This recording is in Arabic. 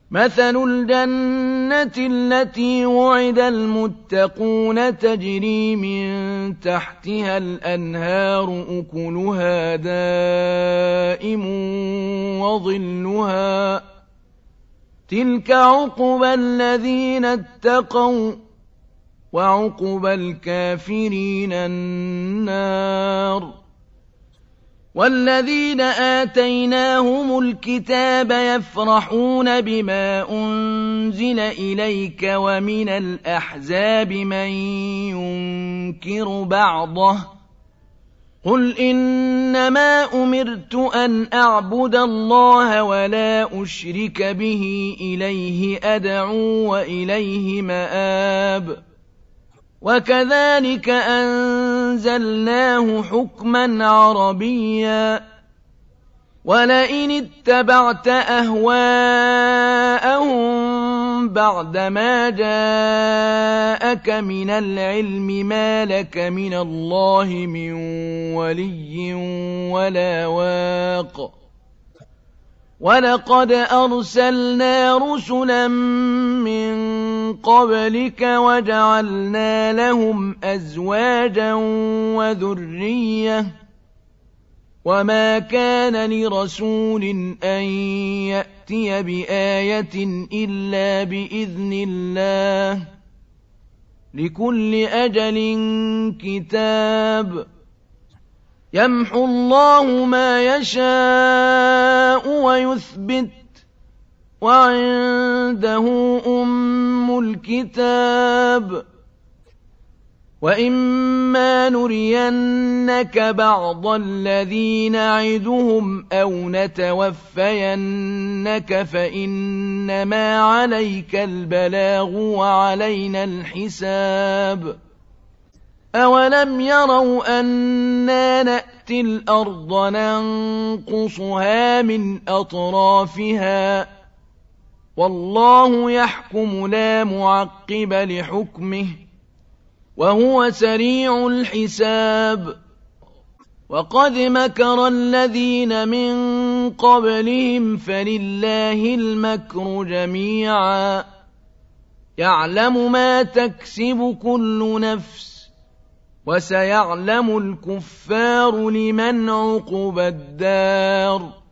مثل الجنة التي وعد المتقون تجري من تحتها الأنهار أكلها دائم وظلها تلك عقبى الذين اتقوا وعقبى الكافرين النار والذين آتيناهم الكتاب يفرحون بما أنزل إليك ومن الأحزاب من ينكر بعضه قل إنما أمرت أن أعبد الله ولا أشرك به إليه أدعو وإليه مآب وكذلك أنزلناه حكما عربيا ولئن اتبعت أهواءهم بعدما جاءك من العلم ما لك من الله من ولي ولا واق ولقد أرسلنا رسلا من قبلك وجعلنا لهم أزواجا وذرية وما كان لرسول أن يأتي بآية إلا بإذن الله لكل أجل كتاب يمحو الله ما يشاء ويثبت وعنده أم الكتاب وإما نرينك بعض الذي نعدهم أو نتوفينك فإنما عليك البلاغ وعلينا الحساب أولم يروا أنا نأتي الأرض ننقصها من أطرافها والله يحكم لا معقب لحكمه وهو سريع الحساب وقد مكر الذين من قبلهم فلله المكر جميعا يعلم ما تكسب كل نفس وسيعلم الكفار لمن عقبى الدار